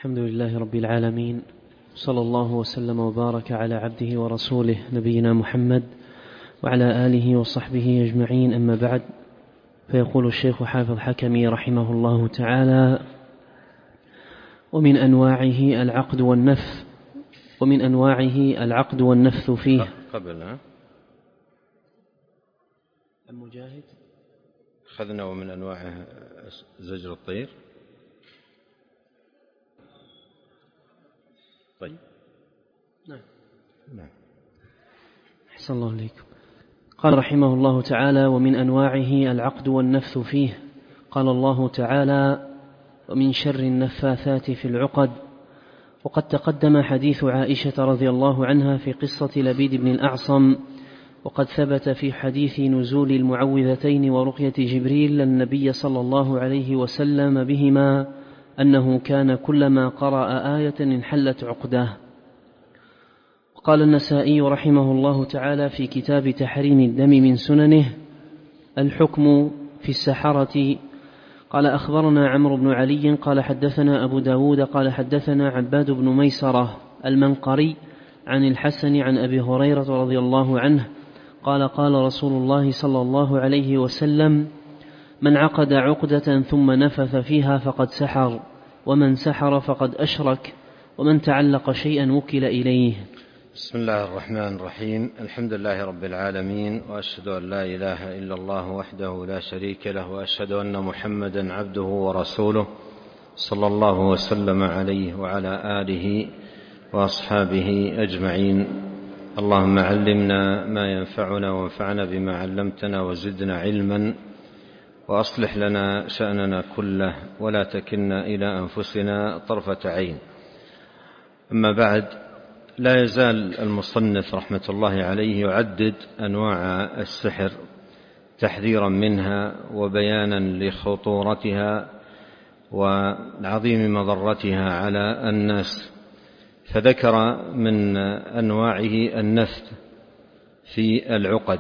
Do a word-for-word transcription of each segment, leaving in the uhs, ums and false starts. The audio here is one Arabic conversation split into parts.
الحمد لله رب العالمين، صلى الله وسلم وبارك على عبده ورسوله نبينا محمد وعلى آله وصحبه أجمعين، أما بعد. فيقول الشيخ حافظ حكمي رحمه الله تعالى: ومن أنواعه العقد والنفث ومن أنواعه العقد والنفث فيه. قبل المجاهد أخذنا ومن أنواعه زجر الطير. طيب نعم نعم أحسن الله عليكم. قال رحمه الله تعالى: ومن أنواعه العقد والنفث فيه. قال الله تعالى: ومن شر النفاثات في العقد. وقد تقدم حديث عائشة رضي الله عنها في قصة لبيد بن الأعصم، وقد ثبت في حديث نزول المعوذتين ورقية جبريل النبي صلى الله عليه وسلم بهما أنه كان كلما قرأ آية انحلت عقده. قال النسائي رحمه الله تعالى في كتاب تحريم الدم من سننه: الحكم في السحرة. قال: أخبرنا عمرو بن علي قال حدثنا أبو داود قال حدثنا عباد بن ميسرة المنقري عن الحسن عن أبي هريرة رضي الله عنه قال: قال رسول الله صلى الله عليه وسلم: من عقد عقدة ثم نفث فيها فقد سحر، ومن سحر فقد أشرك، ومن تعلق شيئا وكل إليه. بسم الله الرحمن الرحيم. الحمد لله رب العالمين، وأشهد أن لا إله إلا الله وحده لا شريك له، وأشهد أن محمدا عبده ورسوله صلى الله وسلم عليه وعلى آله وأصحابه أجمعين. اللهم علمنا ما ينفعنا وانفعنا بما علمتنا وزدنا علما، وأصلح لنا شأننا كله ولا تكلنا إلى أنفسنا طرفة عين. أما بعد، لا يزال المصنف رحمة الله عليه يعدد أنواع السحر تحذيرا منها وبيانا لخطورتها وعظيم مضرتها على الناس. فذكر من أنواعه النفث في العقد.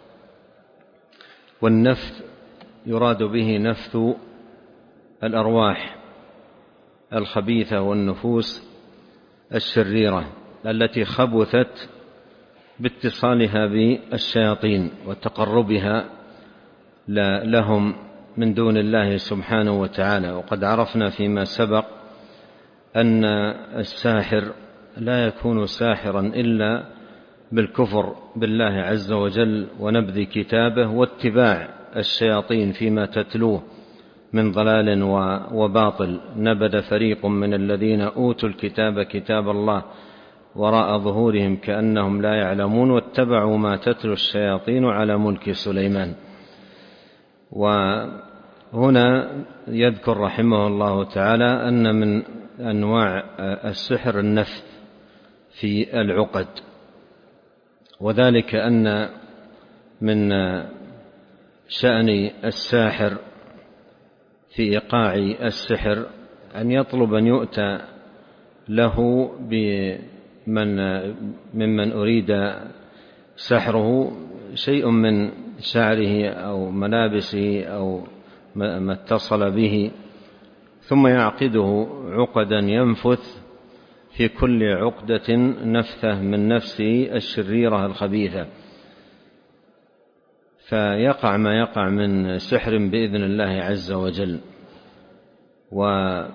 والنفث يراد به نفث الأرواح الخبيثة والنفوس الشريرة التي خبثت باتصالها بالشياطين وتقربها لهم من دون الله سبحانه وتعالى. وقد عرفنا فيما سبق أن الساحر لا يكون ساحرا إلا بالكفر بالله عز وجل ونبذ كتابه واتباع الشياطين فيما تتلوه من ضلال وباطل. نبذ فريق من الذين أوتوا الكتاب كتاب الله وراء ظهورهم كأنهم لا يعلمون، واتبعوا ما تتلو الشياطين على ملك سليمان. وهنا يذكر رحمه الله تعالى أن من أنواع السحر النفث في العقد، وذلك أن من شأن الساحر في إيقاع السحر أن يطلب أن يؤتى له بمن ممن أريد سحره شيء من شعره أو ملابسه أو ما اتصل به، ثم يعقده عقدا ينفث في كل عقدة نفثة من نفسه الشريرة الخبيثة، فيقع ما يقع من سحر بإذن الله عز وجل. وقول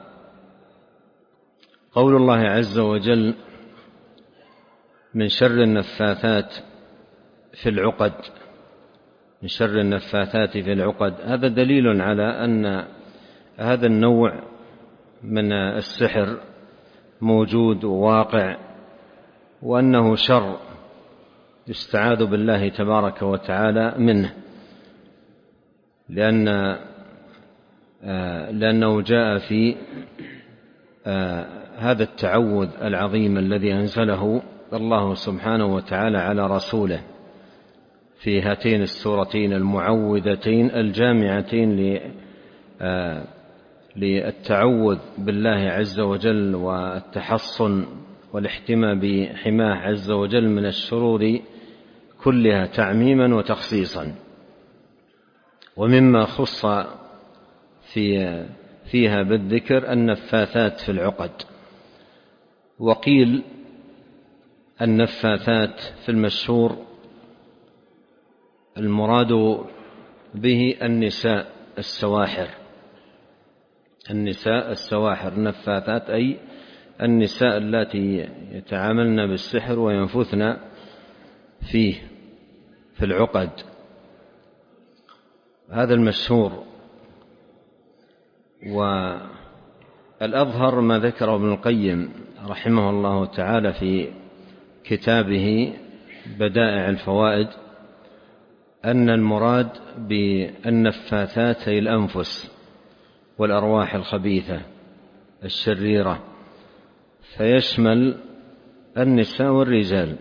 الله عز وجل: من شر النفاثات في العقد، من شر النفاثات في العقد، هذا دليل على أن هذا النوع من السحر موجود وواقع، وأنه شر يستعاذ بالله تبارك وتعالى منه، لأن لأنه جاء في هذا التعوذ العظيم الذي أنزله الله سبحانه وتعالى على رسوله في هاتين السورتين المعوذتين الجامعتين للتعوذ بالله عز وجل والتحصن والاحتماء بحماه عز وجل من الشرور كلها تعميما وتخصيصا. ومما خص في فيها بالذكر النفاثات في العقد، وقيل النفاثات في المشهور المراد به النساء السواحر، النساء السواحر النفاثات أي النساء اللاتي يتعاملن بالسحر وينفثن فيه في العقد، هذا المشهور. والأظهر ما ذكره ابن القيم رحمه الله تعالى في كتابه بدائع الفوائد أن المراد بالنفاثات هي الأنفس والأرواح الخبيثة الشريرة، فيشمل النساء والرجال،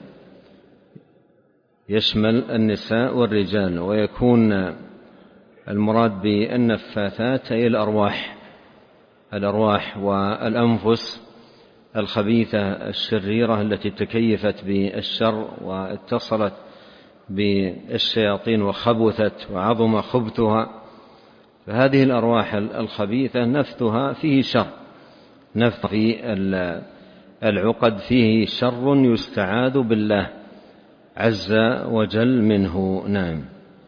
يشمل النساء والرجال ويكون المراد بالنفاثات هي الأرواح الأرواح والأنفس الخبيثة الشريرة التي تكيفت بالشر واتصلت بالشياطين وخبثت وعظم خبثها، فهذه الأرواح الخبيثة نفثها فيه شر، نفث في العقد فيه شر يستعاذ بالله عز وجل منه. نعم.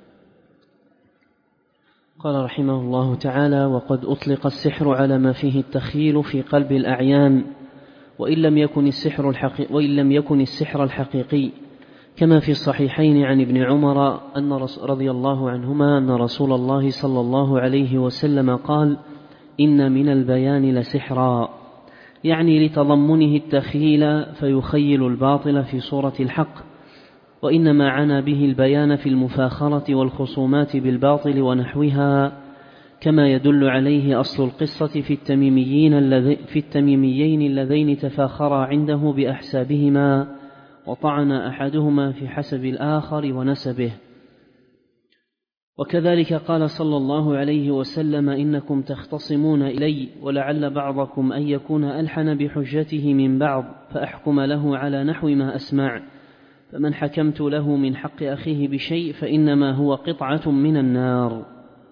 قال رحمه الله تعالى: وقد أطلق السحر على ما فيه التخيل في قلب الأعيان، وإن لم يكن السحر الحقيقي, وإن لم يكن السحر الحقيقي، كما في الصحيحين عن ابن عمر أن رضي الله عنهما أن رسول الله صلى الله عليه وسلم قال: إن من البيان لسحرا، يعني لتضمنه التخيل فيخيل الباطل في صورة الحق، وإنما عنى به البيان في المفاخرة والخصومات بالباطل ونحوها، كما يدل عليه أصل القصة في التميميين, الذي في التميميين اللذين تفاخرا عنده بأحسابهما وطعن أحدهما في حسب الآخر ونسبه. وكذلك قال صلى الله عليه وسلم: إنكم تختصمون إلي، ولعل بعضكم أن يكون ألحن بحجته من بعض، فأحكم له على نحو ما أسمع، فمن حكمت له من حق أخيه بشيء فإنما هو قطعة من النار.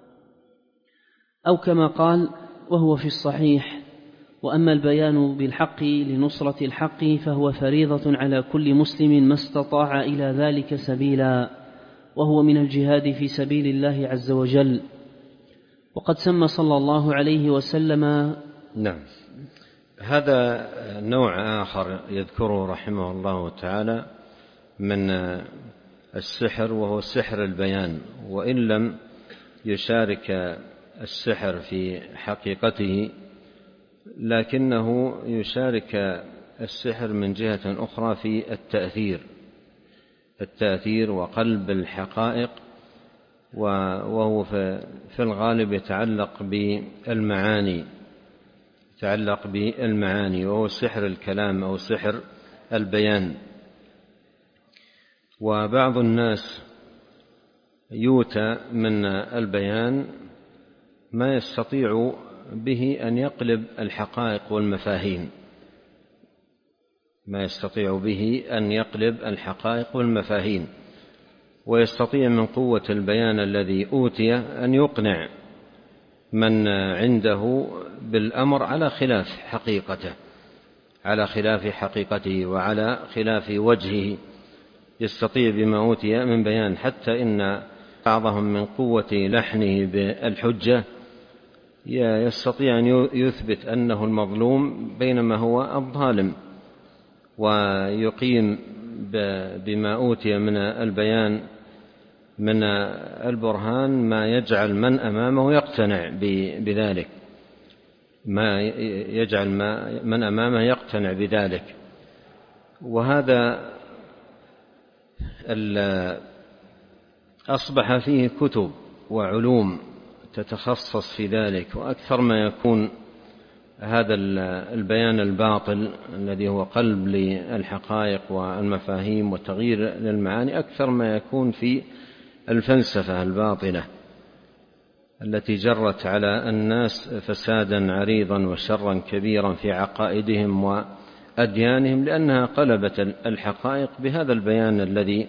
أو كما قال وهو في الصحيح: وأما البيان بالحق لنصرة الحق فهو فريضة على كل مسلم ما استطاع إلى ذلك سبيلا، وهو من الجهاد في سبيل الله عز وجل. وقد سمى صلى الله عليه وسلم. نعم. هذا نوع آخر يذكره رحمه الله تعالى من السحر، وهو سحر البيان، وإن لم يشارك السحر في حقيقته لكنه يشارك السحر من جهة أخرى في التأثير التأثير وقلب الحقائق، وهو في الغالب يتعلق بالمعاني يتعلق بالمعاني وهو سحر الكلام أو سحر البيان. وبعض الناس يؤتى من البيان ما يستطيع به أن يقلب الحقائق والمفاهيم ما يستطيع به أن يقلب الحقائق والمفاهيم ويستطيع من قوة البيان الذي أوتي أن يقنع من عنده بالأمر على خلاف حقيقته على خلاف حقيقته وعلى خلاف وجهه، يستطيع بما أوتي من بيان، حتى إن بعضهم من قوة لحنه بالحجة يستطيع أن يثبت أنه المظلوم بينما هو الظالم، ويقيم بما أوتي من البيان من البرهان ما يجعل من أمامه يقتنع بذلك ما يجعل من أمامه يقتنع بذلك. وهذا أصبح فيه كتب وعلوم تتخصص في ذلك، وأكثر ما يكون هذا البيان الباطل الذي هو قلب للحقائق والمفاهيم وتغيير للمعاني أكثر ما يكون في الفلسفة الباطلة التي جرت على الناس فسادا عريضا وشرا كبيرا في عقائدهم وأديانهم، لأنها قلبت الحقائق بهذا البيان الذي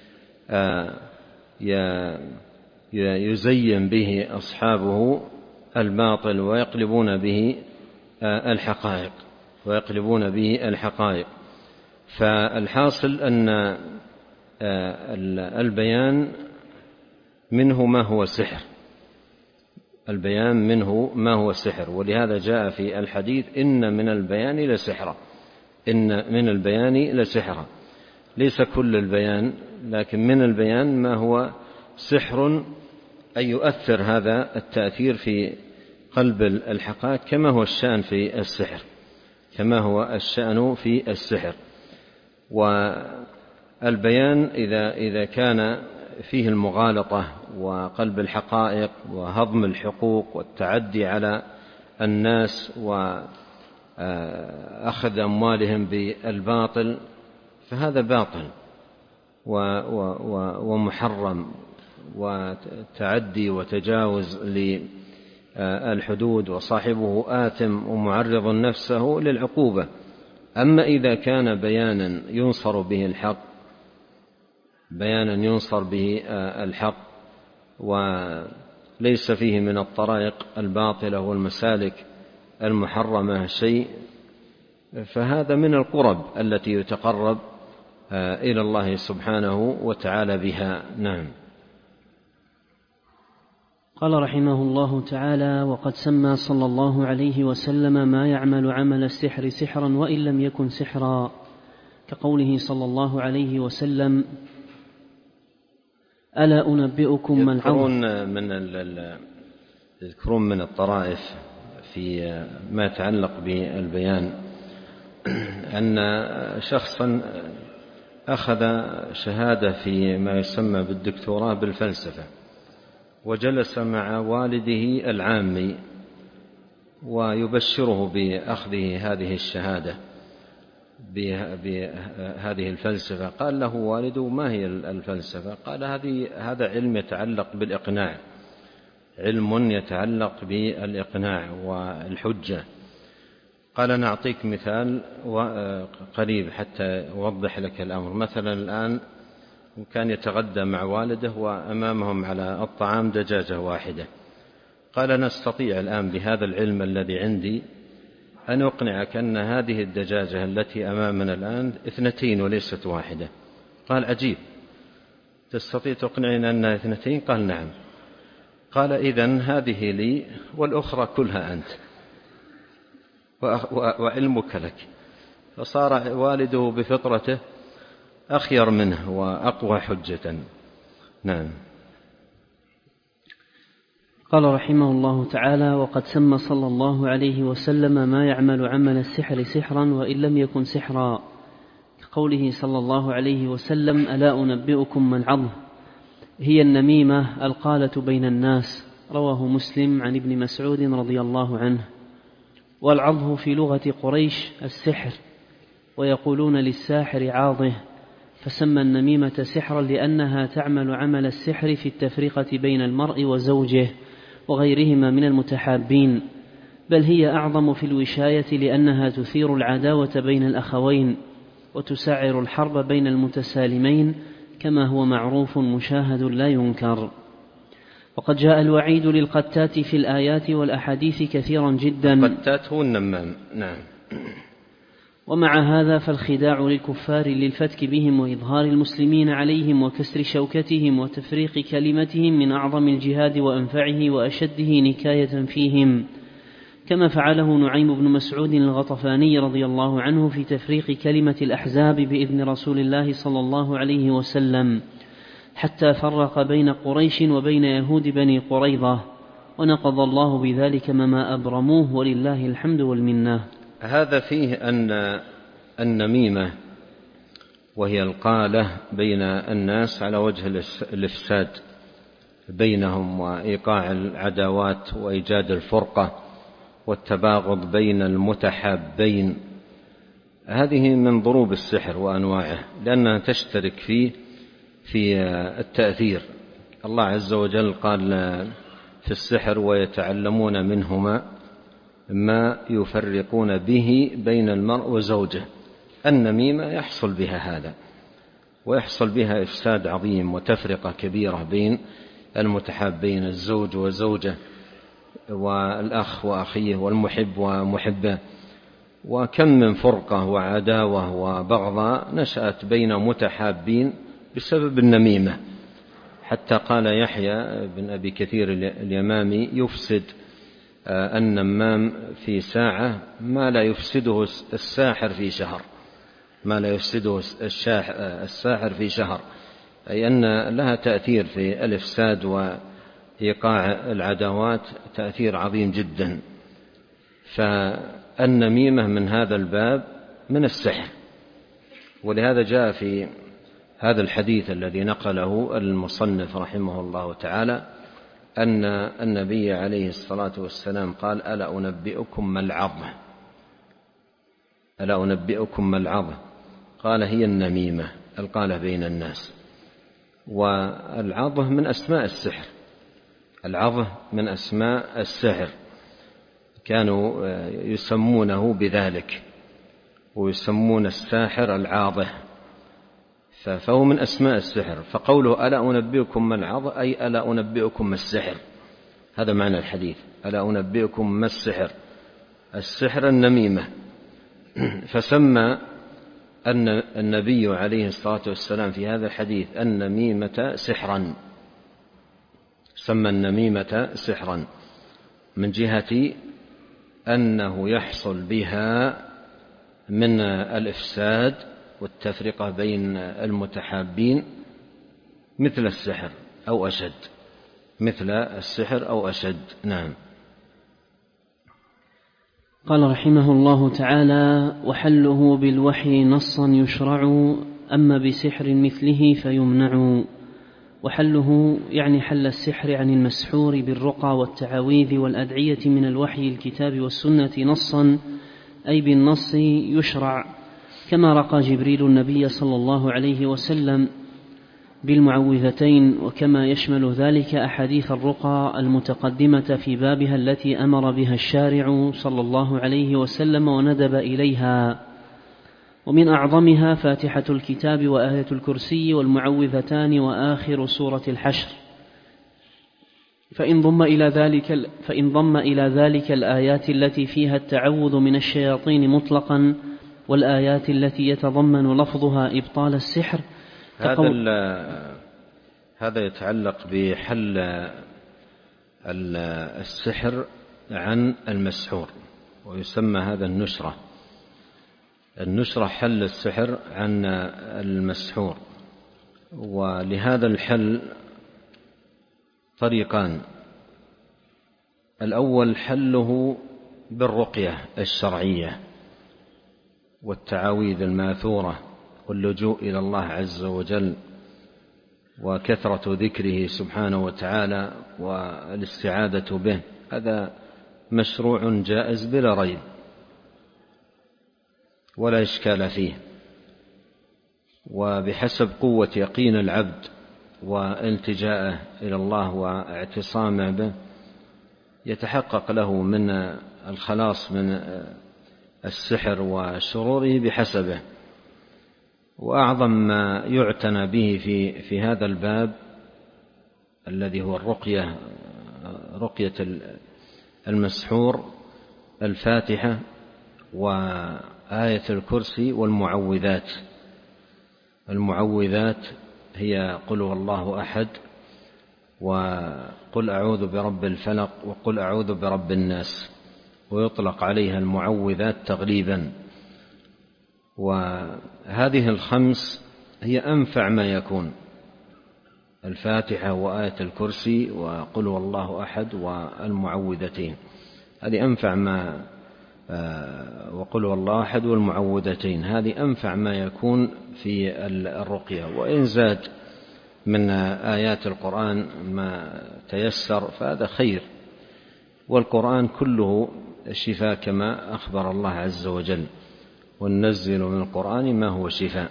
يزين به أصحابه الباطل ويقلبون به الحقائق. ويقلبون به الحقائق. فالحاصل أن البيان منه ما هو سحر، البيان منه ما هو سحر، ولهذا جاء في الحديث إن من البيان لسحرا، إن من البيان لسحرا. ليس كل البيان، لكن من البيان ما هو سحر، أن يؤثر هذا التأثير في قلب الحقائق كما هو الشأن في السحر، كما هو الشأن في السحر. والبيان إذا إذا كان فيه المغالطة وقلب الحقائق وهضم الحقوق والتعدي على الناس وأخذ أموالهم بالباطل، فهذا باطل ومحرم وتعدي وتجاوز للحدود، وصاحبه آثم ومعرض نفسه للعقوبة. أما إذا كان بيانا ينصر به الحق، بيانا ينصر به الحق وليس فيه من الطرائق الباطلة والمسالك المحرمة شيء، فهذا من القرب التي يتقرب إلى الله سبحانه وتعالى بها. نعم. قال رحمه الله تعالى: وقد سمى صلى الله عليه وسلم ما يعمل عمل السحر سحرا وإن لم يكن سحرا، كقوله صلى الله عليه وسلم: ألا أنبئكم ما العظم. يذكرون من يذكرون من الطرائف في ما يتعلق بالبيان أن شخصا أخذ شهادة في ما يسمى بالدكتوراه بالفلسفة، وجلس مع والده العامي ويبشره بأخذه هذه الشهادة بهذه الفلسفة. قال له والده: ما هي الفلسفة؟ قال: هذه هذا علم يتعلق بالإقناع، علم يتعلق بالإقناع والحجة. قال: نعطيك مثال قريب حتى أوضح لك الأمر. مثلا الآن كان يتغدى مع والده وأمامهم على الطعام دجاجة واحدة. قال: نستطيع الآن بهذا العلم الذي عندي أن أقنعك أن هذه الدجاجة التي أمامنا الآن اثنتين وليست واحدة. قال: عجيب، تستطيع تقنعنا أنها اثنتين؟ قال: نعم. قال: إذن هذه لي والأخرى كلها أنت وعلمك لك. فصار والده بفطرته أخير منه وأقوى حجة. نعم. قال رحمه الله تعالى: وقد سمى صلى الله عليه وسلم ما يعمل عمل السحر سحرا وإن لم يكن سحرا، كقوله صلى الله عليه وسلم: ألا أنبئكم ما العظم. هي النميمة القالة بين الناس. رواه مسلم عن ابن مسعود رضي الله عنه. والعظه في لغة قريش السحر، ويقولون للساحر عاضه، فسمى النميمة سحرا لأنها تعمل عمل السحر في التفرقة بين المرء وزوجه وغيرهما من المتحابين، بل هي أعظم في الوشاية لأنها تثير العداوة بين الأخوين وتسعر الحرب بين المتسالمين، كما هو معروف مشاهد لا ينكر. وقد جاء الوعيد للقتات في الآيات والأحاديث كثيرا جدا. القتات هو النمام. نعم. ومع هذا فالخداع للكفار للفتك بهم وإظهار المسلمين عليهم وكسر شوكتهم وتفريق كلمتهم من أعظم الجهاد وأنفعه وأشده نكاية فيهم، كما فعله نعيم بن مسعود الغطفاني رضي الله عنه في تفريق كلمة الأحزاب بإذن رسول الله صلى الله عليه وسلم، حتى فرق بين قريش وبين يهود بني قريظة، ونقض الله بذلك مما أبرموه، ولله الحمد والمنة. هذا فيه أن النميمة وهي القالة بين الناس على وجه الإفساد بينهم وإيقاع العداوات وإيجاد الفرقة والتباغض بين المتحابين، هذه من ضروب السحر وأنواعه، لأنها تشترك فيه في التأثير. الله عز وجل قال في السحر: ويتعلمون منهما ما يفرقون به بين المرء وزوجه. النميمة يحصل بها هذا، ويحصل بها إفساد عظيم وتفرقة كبيرة بين المتحابين، الزوج وزوجه والأخ وأخيه والمحب ومحبه. وكم من فرقة وعداوة وبغضاء نشأت بين متحابين بسبب النميمة، حتى قال يحيى بن أبي كثير اليمامي: يفسد النمام في ساعة ما لا يفسده الساحر في شهر، ما لا يفسده الساحر في شهر، أي أن لها تأثير في الإفساد وإيقاع العداوات، تأثير عظيم جدا. فالنميمة من هذا الباب من السحر، ولهذا جاء في هذا الحديث الذي نقله المصنف رحمه الله تعالى أن النبي عليه الصلاة والسلام قال: ألا أنبئكم ما العظة؟ ألا أنبئكم ما العظة؟ قال: هي النميمة القالة بين الناس. والعظة من أسماء السحر، العظة من أسماء السحر، كانوا يسمونه بذلك، ويسمون الساحر العاظة، فهو من أسماء السحر. فقوله ألا أنبئكم ما العظة أي ألا أنبئكم ما السحر، هذا معنى الحديث: ألا أنبئكم ما السحر، السحر النميمة. فسمى أن النبي عليه الصلاة والسلام في هذا الحديث النميمة سحرا، سمى النميمة سحرا من جهة أنه يحصل بها من الإفساد والتفرقة بين المتحابين مثل السحر أو أشد، مثل السحر أو أشد. نعم. قال رحمه الله تعالى: وحله بالوحي نصا يشرع، أما بسحر مثله فيمنع. وحله يعني حل السحر عن المسحور بالرقى والتعاويذ والأدعية من الوحي الكتاب والسنة نصا، أي بالنص يشرع، كما رقى جبريل النبي صلى الله عليه وسلم بالمعوذتين، وكما يشمل ذلك أحاديث الرقى المتقدمة في بابها التي أمر بها الشارع صلى الله عليه وسلم وندب إليها، ومن أعظمها فاتحة الكتاب وآية الكرسي والمعوذتان وآخر سورة الحشر. فإن ضم إلى ذلك, فإن ضم إلى ذلك الآيات التي فيها التعوذ من الشياطين مطلقا، والآيات التي يتضمن لفظها إبطال السحر. هذا هذا يتعلق بحل السحر عن المسحور، ويسمى هذا النشرة. النشرة حل السحر عن المسحور، ولهذا الحل طريقان: الأول حله بالرقية الشرعية والتعاويذ الماثورة واللجوء إلى الله عز وجل وكثرة ذكره سبحانه وتعالى والاستعاذة به، هذا مشروع جائز بلا ريب ولا إشكال فيه، وبحسب قوة يقين العبد والتجاءه إلى الله واعتصامه به يتحقق له من الخلاص من السحر وشروره بحسبه. وأعظم ما يعتنى به في في هذا الباب الذي هو الرقية، رقية المسحور، الفاتحة وآية الكرسي والمعوذات. المعوذات هي قل هو الله أحد، وقل أعوذ برب الفلق، وقل أعوذ برب الناس، ويطلق عليها المعوذات تغليبا. وهذه الخمس هي أنفع ما يكون: الفاتحة وآية الكرسي وقل هو الله أحد والمعوذتين، هذه أنفع ما وقل هو الله أحد والمعوذتين، هذه أنفع ما يكون في الرقية. وإن زاد من آيات القرآن ما تيسر فهذا خير، والقرآن كله شفاء كما أخبر الله عز وجل: وننزل من القرآن ما هو شفاء،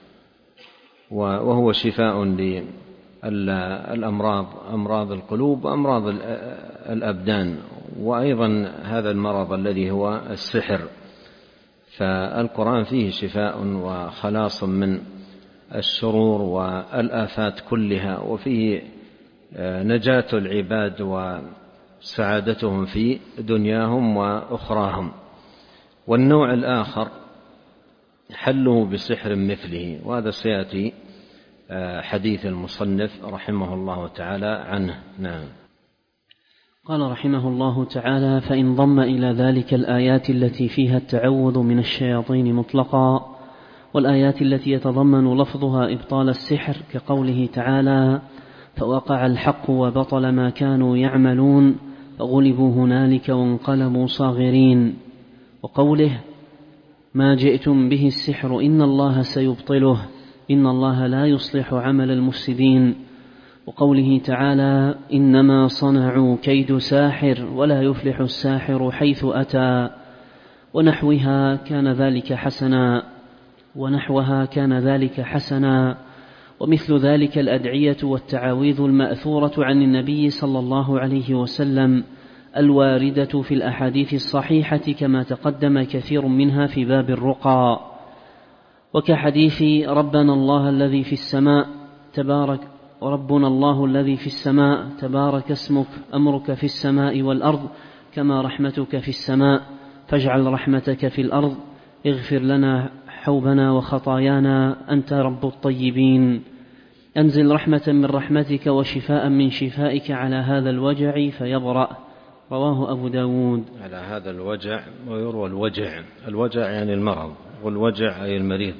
وهو شفاء للأمراض، أمراض القلوب وأمراض الأبدان، وأيضا هذا المرض الذي هو السحر، فالقرآن فيه شفاء وخلاص من الشرور والآفات كلها، وفيه نجاة العباد وسعادتهم في دنياهم وأخراهم. والنوع الآخر حله بسحر مثله، وهذا سيأتي حديث المصنف رحمه الله تعالى عنه. نعم. قال رحمه الله تعالى: فإن ضم إلى ذلك الآيات التي فيها التعوذ من الشياطين مطلقا، والآيات التي يتضمن لفظها إبطال السحر كقوله تعالى: فوقع الحق وبطل ما كانوا يعملون فغلبوا هنالك وانقلبوا صاغرين، وقوله: ما جئتم به السحر إن الله سيبطله إن الله لا يصلح عمل المفسدين، وقوله تعالى: إنما صنعوا كيد ساحر ولا يفلح الساحر حيث أتى، ونحوها كان ذلك حسنا ونحوها كان ذلك حسنا ومثل ذلك الأدعية والتعاويذ المأثورة عن النبي صلى الله عليه وسلم الواردة في الأحاديث الصحيحة كما تقدم كثير منها في باب الرقى، وكحديث ربنا الله الذي في السماء تبارك وربنا الله الذي في السماء تبارك اسمك أمرك في السماء والأرض كما رحمتك في السماء فاجعل رحمتك في الأرض اغفر لنا حوبنا وخطايانا أنت رب الطيبين، أنزل رحمة من رحمتك وشفاء من شفائك على هذا الوجع فيبرأ. رواه أبو داود. على هذا الوجع، ويروى الوجع، الوجع يعني المرض، والوجع أي المريض.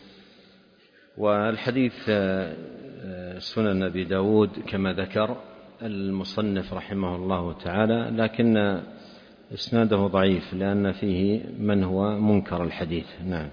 والحديث سنن أبي داود كما ذكر المصنف رحمه الله تعالى، لكن إسناده ضعيف لأن فيه من هو منكر الحديث. نعم.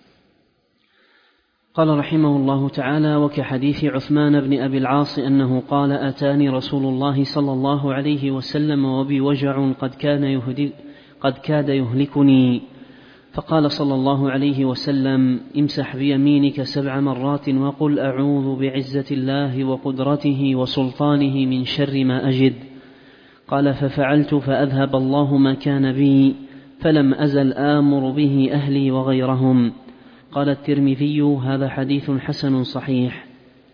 قال رحمه الله تعالى: وكحديث عثمان بن أبي العاص أنه قال: أتاني رسول الله صلى الله عليه وسلم وبي وجع قد كان يهدي قد كاد يهلكني، فقال صلى الله عليه وسلم: امسح بيمينك سبع مرات وقل أعوذ بعزة الله وقدرته وسلطانه من شر ما أجد. قال: ففعلت فأذهب الله ما كان بي، فلم أزل آمر به أهلي وغيرهم. قال الترمذي: هذا حديث حسن صحيح.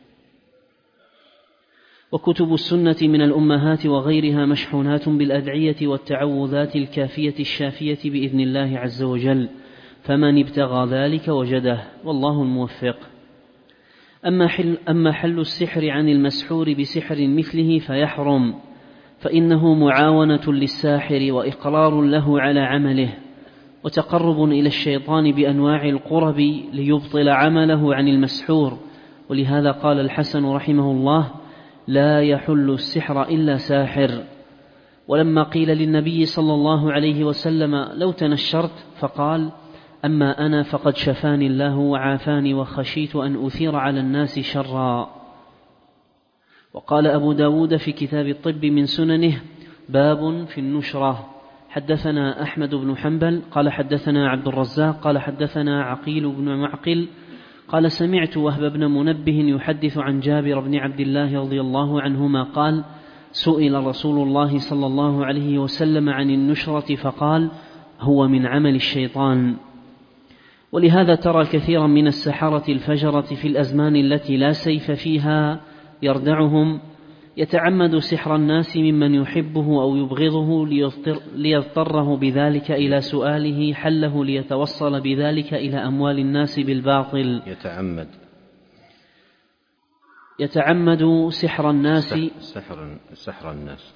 وكتب السنة من الأمهات وغيرها مشحونات بالأدعية والتعوذات الكافية الشافية بإذن الله عز وجل، فمن ابتغى ذلك وجده، والله الموفق. أما حل, أما حل السحر عن المسحور بسحر مثله فيحرم، فإنه معاونة للساحر وإقرار له على عمله، وتقرب إلى الشيطان بأنواع القرب ليبطل عمله عن المسحور. ولهذا قال الحسن رحمه الله: لا يحل السحر إلا ساحر. ولما قيل للنبي صلى الله عليه وسلم: لو تنشرت، فقال: أما أنا فقد شفاني الله وعافاني وخشيت أن أثير على الناس شرا. وقال أبو داود في كتاب الطب من سننه: باب في النشرة. حدثنا أحمد بن حنبل قال حدثنا عبد الرزاق قال حدثنا عقيل بن معقل قال: سمعت وهب بن منبه يحدث عن جابر بن عبد الله رضي الله عنهما قال: سئل رسول الله صلى الله عليه وسلم عن النشرة فقال: هو من عمل الشيطان. ولهذا ترى كثيرا من السحرة الفجرة في الأزمان التي لا سيف فيها يردعهم يتعمد سحر الناس ممن يحبه أو يبغضه ليضطره بذلك إلى سؤاله حله ليتوصل بذلك إلى أموال الناس بالباطل. يتعمد يتعمد سحر الناس سحر سحر الناس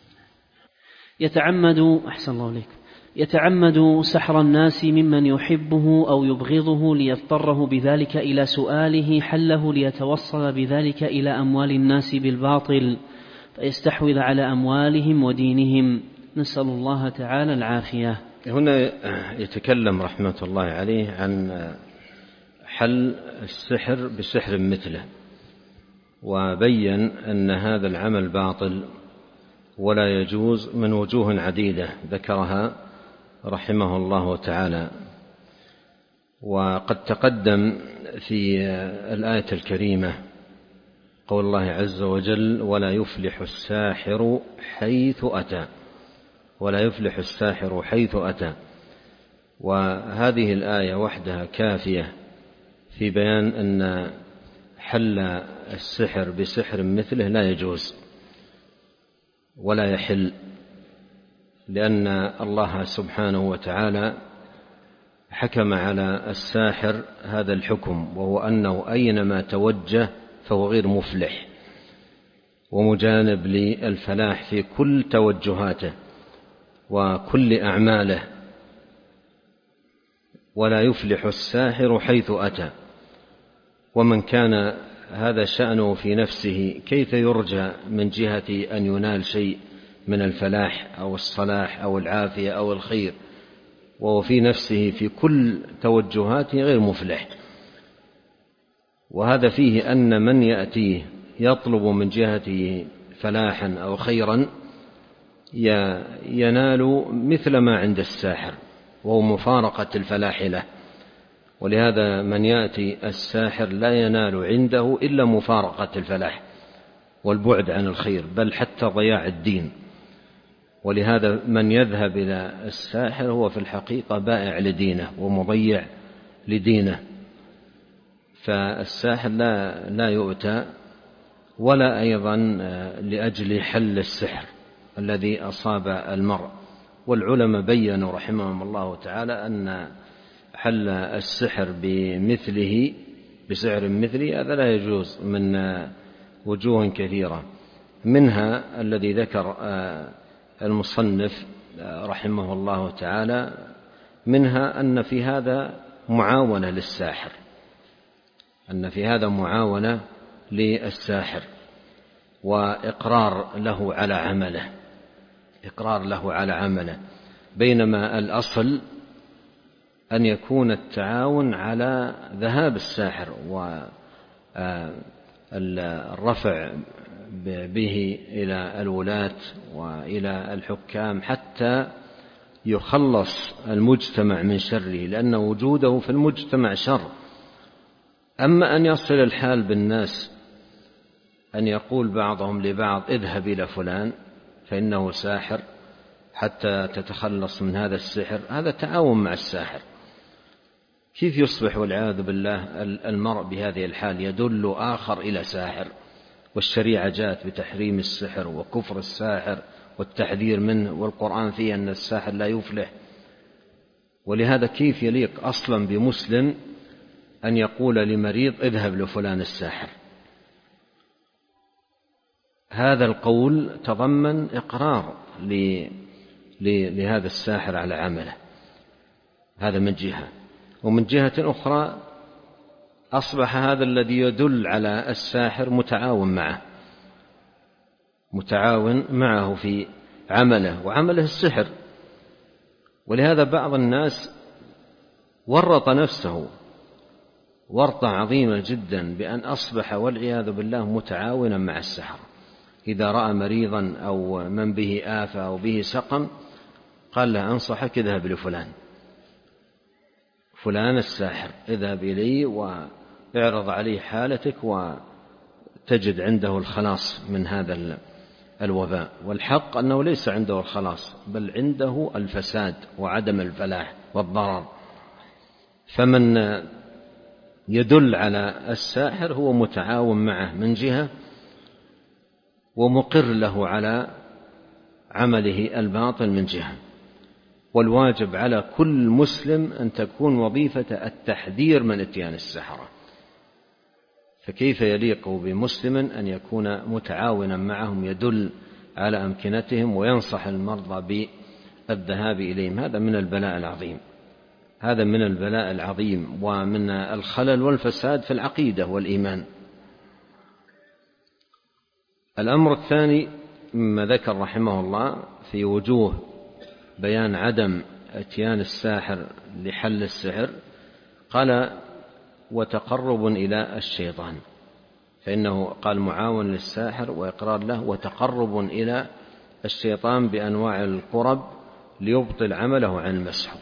يتعمد أحسن الله عليك يتعمد سحر الناس ممن يحبه أو يبغضه ليضطره بذلك إلى سؤاله حله ليتوصل بذلك إلى أموال الناس بالباطل فيستحوذ على أموالهم ودينهم، نسأل الله تعالى العافية. هنا يتكلم رحمة الله عليه عن حل السحر بسحر مثله، وبين أن هذا العمل باطل ولا يجوز من وجوه عديدة ذكرها رحمه الله تعالى. وقد تقدم في الآية الكريمة قول الله عز وجل: ولا يفلح الساحر حيث أتى، ولا يفلح الساحر حيث أتى. وهذه الآية وحدها كافية في بيان أن حل السحر بسحر مثله لا يجوز ولا يحل، لأن الله سبحانه وتعالى حكم على الساحر هذا الحكم، وهو أنه أينما توجه فهو غير مفلح ومجانب للفلاح في كل توجهاته وكل أعماله، ولا يفلح الساحر حيث أتى. ومن كان هذا شأنه في نفسه كيف يرجى من جهة أن ينال شيء من الفلاح أو الصلاح أو العافية أو الخير وهو في نفسه في كل توجهاته غير مفلح؟ وهذا فيه أن من يأتيه يطلب من جهته فلاحا أو خيرا ينال مثل ما عند الساحر، وهو مفارقة الفلاح له. ولهذا من يأتي الساحر لا ينال عنده إلا مفارقة الفلاح والبعد عن الخير، بل حتى ضياع الدين. ولهذا من يذهب إلى الساحر هو في الحقيقة بائع لدينه ومضيع لدينه. فالساحر لا, لا يؤتى ولا أيضا لأجل حل السحر الذي أصاب المرء. والعلماء بيّنوا رحمهم الله تعالى أن حل السحر بمثله بسعر مثله هذا لا يجوز من وجوه كثيرة، منها الذي ذكر المصنف رحمه الله تعالى، منها أن في هذا معاونة للساحر، أن في هذا معاونة للساحر وإقرار له على عمله، إقرار له على عمله، بينما الأصل أن يكون التعاون على ذهاب الساحر والرفع به إلى الولاة وإلى الحكام حتى يخلص المجتمع من شره، لأن وجوده في المجتمع شر. أما أن يصل الحال بالناس أن يقول بعضهم لبعض اذهب إلى فلان فإنه ساحر حتى تتخلص من هذا السحر، هذا تعاون مع الساحر. كيف يصبح والعياذ بالله المرء بهذه الحال يدل آخر إلى ساحر، والشريعة جاءت بتحريم السحر وكفر الساحر والتحذير منه، والقرآن فيه أن الساحر لا يفلح. ولهذا كيف يليق أصلا بمسلم أن يقول لمريض اذهب لفلان الساحر؟ هذا القول تضمن إقرار لهذا الساحر على عمله، هذا من جهة. ومن جهة أخرى أصبح هذا الذي يدل على الساحر متعاون معه متعاون معه في عمله، وعمله السحر. ولهذا بعض الناس ورط نفسه ورطة عظيمة جدا بأن أصبح والعياذ بالله متعاونا مع السحر. إذا رأى مريضا أو من به آفة أو به سقم قال له أنصحك اذهب لفلان فلان الساحر، اذهب إليه واعرض عليه حالتك وتجد عنده الخلاص من هذا الوباء. والحق أنه ليس عنده الخلاص، بل عنده الفساد وعدم الفلاح والضرر. فمن يدل على الساحر هو متعاون معه من جهة، ومقر له على عمله الباطل من جهة. والواجب على كل مسلم أن تكون وظيفة التحذير من إتيان السحرة. فكيف يليق بمسلم أن يكون متعاونا معهم يدل على أمكنتهم وينصح المرضى بالذهاب إليهم؟ هذا من البلاء العظيم، هذا من البلاء العظيم ومن الخلل والفساد في العقيدة والإيمان. الأمر الثاني مما ذكر رحمه الله في وجوه بيان عدم اتيان الساحر لحل السحر، قال وتقرب إلى الشيطان، فإنه قال معاون للساحر وإقرار له، وتقرب إلى الشيطان بأنواع القرب ليبطل عمله عن المسحور.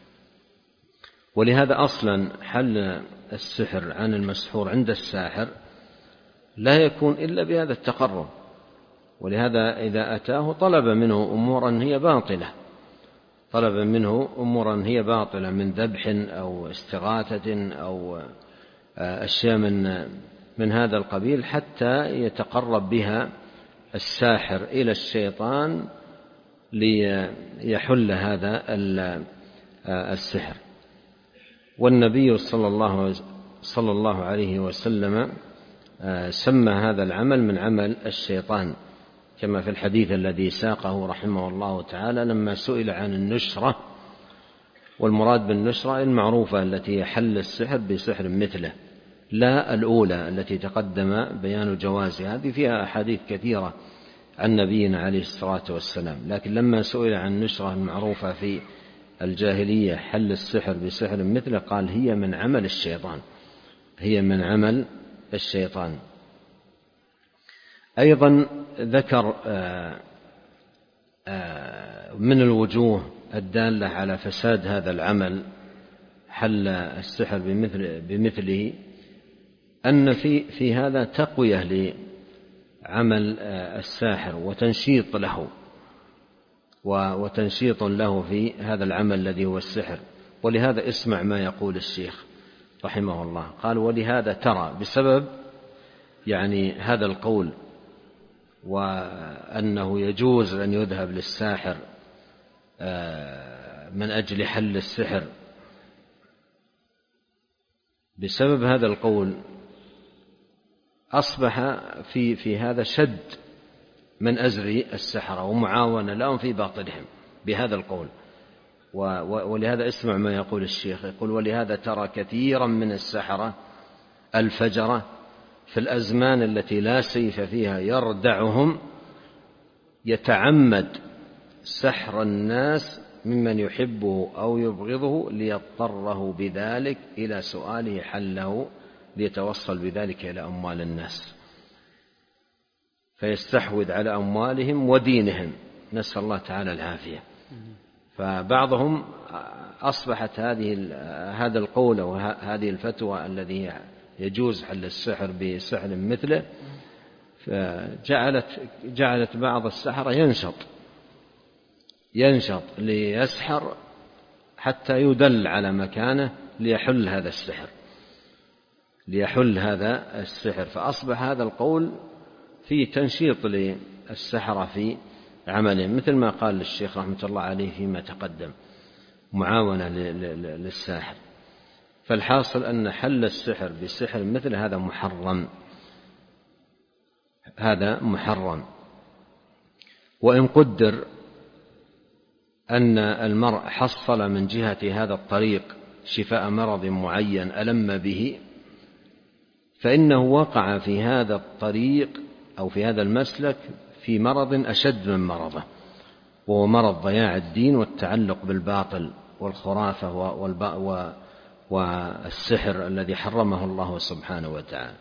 ولهذا أصلا حل السحر عن المسحور عند الساحر لا يكون إلا بهذا التقرب. ولهذا إذا أتاه طلب منه أمورا هي باطلة طلب منه أمورا هي باطلة من ذبح أو استغاثة أو أشياء من من هذا القبيل، حتى يتقرب بها الساحر إلى الشيطان ليحل هذا السحر. والنبي صلى الله, صلى الله عليه وسلم سمى هذا العمل من عمل الشيطان، كما في الحديث الذي ساقه رحمه الله تعالى لما سئل عن النشرة، والمراد بالنشرة المعروفة التي حل السحر بسحر مثله، لا الأولى التي تقدم بيان جوازها، هذه فيها أحاديث كثيرة عن نبينا عليه الصلاة والسلام. لكن لما سئل عن النشرة المعروفة في الجاهلية حل السحر بسحر مثله قال هي من عمل الشيطان، هي من عمل الشيطان. أيضا ذكر من الوجوه الدالة على فساد هذا العمل حل السحر بمثل بمثله أن في في هذا تقوية لعمل الساحر وتنشيط له وتنشيط له في هذا العمل الذي هو السحر. ولهذا اسمع ما يقول الشيخ رحمه الله، قال: ولهذا ترى، بسبب يعني هذا القول وأنه يجوز أن يذهب للساحر من أجل حل السحر، بسبب هذا القول أصبح في في هذا شد من أزر السحرة ومعاونة لهم في باطلهم بهذا القول. ولهذا اسمع ما يقول الشيخ، يقول: ولهذا ترى كثيرا من السحرة الفجرة في الأزمان التي لا سيف فيها يردعهم يتعمد سحر الناس ممن يحبه أو يبغضه ليضطره بذلك إلى سؤاله حله، ليتوصل بذلك إلى أموال الناس، فيستحوذ على أموالهم ودينهم، نسأل الله تعالى العافية. فبعضهم أصبحت هذه هذا القول وهذه الفتوى الذي يجوز حل السحر بسحر مثله، فجعلت جعلت بعض السحرة ينشط ينشط ليسحر حتى يدل على مكانه ليحل هذا السحر ليحل هذا السحر فأصبح هذا القول فيه تنشيط للسحرة في عملهم، مثل ما قال الشيخ رحمة الله عليه فيما تقدم، معاونة للساحر. فالحاصل أن حل السحر بسحر مثل هذا محرم، هذا محرم. وإن قدر أن المرء حصل من جهة هذا الطريق شفاء مرض معين ألم به، فإنه وقع في هذا الطريق أو في هذا المسلك في مرض أشد من مرضه، وهو مرض ضياع الدين والتعلق بالباطل والخرافة والسحر الذي حرمه الله سبحانه وتعالى،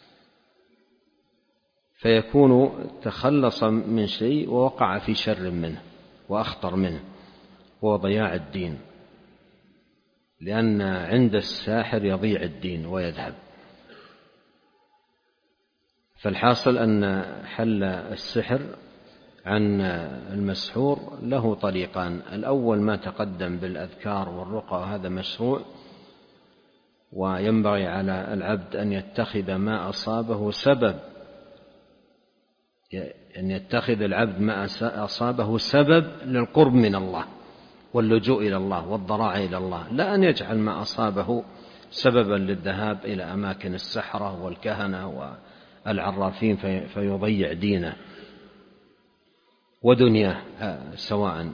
فيكون تخلص من شيء ووقع في شر منه وأخطر منه، وهو ضياع الدين، لأن عند الساحر يضيع الدين ويذهب. فالحاصل أن حل السحر عن المسحور له طريقان: الأول ما تقدم بالأذكار والرقى، وهذا مشروع، وينبغي على العبد أن يتخذ ما أصابه سبب أن يتخذ العبد ما أصابه سبب للقرب من الله واللجوء إلى الله والضراع إلى الله، لا أن يجعل ما أصابه سببا للذهاب إلى أماكن السحرة والكهنة والعرافين فيضيع دينه ودنياه سواء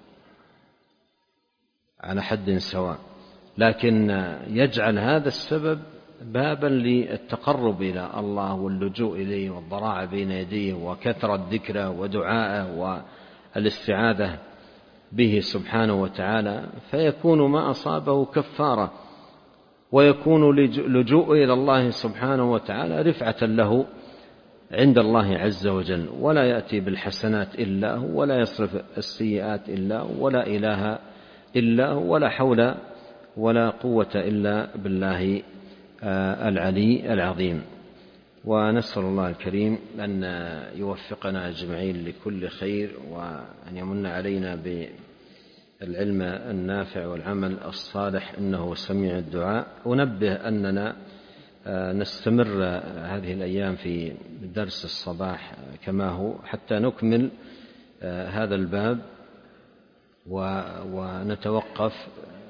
على حد سواء، لكن يجعل هذا السبب بابا للتقرب إلى الله واللجوء إليه والضراعة بين يديه وكثرة ذكره ودعائه والاستعاذة به سبحانه وتعالى، فيكون ما أصابه كفارة، ويكون لجوء إلى الله سبحانه وتعالى رفعة له عند الله عز وجل، ولا يأتي بالحسنات إلا هو، ولا يصرف السيئات إلا هو، ولا إله إلا هو، ولا حول ولا قوة إلا بالله العلي العظيم. ونسأل الله الكريم أن يوفقنا أجمعين لكل خير، وأن يمن علينا بالعلم النافع والعمل الصالح، إنه سميع الدعاء. أنبه أننا نستمر هذه الأيام في درس الصباح كما هو حتى نكمل هذا الباب، ونتوقف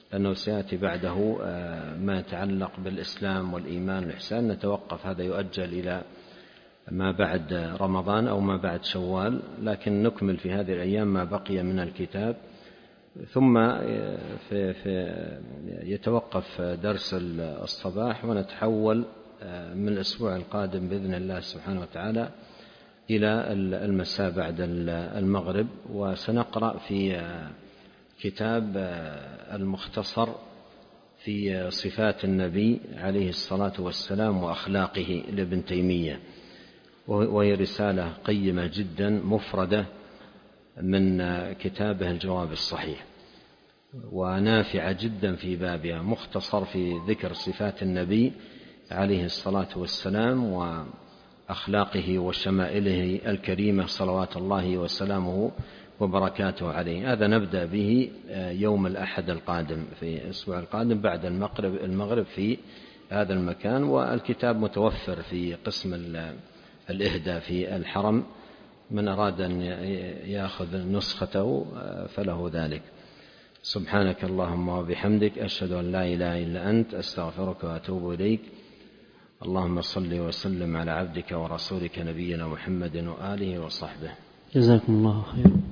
لأنه سيأتي بعده ما يتعلق بالإسلام والإيمان والإحسان، نتوقف، هذا يؤجل إلى ما بعد رمضان أو ما بعد شوال، لكن نكمل في هذه الأيام ما بقي من الكتاب. ثم في في يتوقف درس الصباح، ونتحول من الأسبوع القادم بإذن الله سبحانه وتعالى إلى المساء بعد المغرب، وسنقرأ في كتاب المختصر في صفات النبي عليه الصلاة والسلام وأخلاقه لابن تيمية، وهي رسالة قيمة جدا مفردة من كتابه الجواب الصحيح، ونافعة جدا في بابها، مختصر في ذكر صفات النبي عليه الصلاة والسلام وأخلاقه وشمائله الكريمة صلوات الله وسلامه وبركاته عليه. هذا نبدأ به يوم الأحد القادم في الأسبوع القادم بعد المغرب المغرب في هذا المكان، والكتاب متوفر في قسم الإهداء في الحرم، من أراد أن يأخذ نسخته فله ذلك. سبحانك اللهم وبحمدك، أشهد أن لا إله إلا أنت، أستغفرك وأتوب إليك. اللهم صل وسلم على عبدك ورسولك نبينا محمد وآله وصحبه. جزاكم الله خيرا.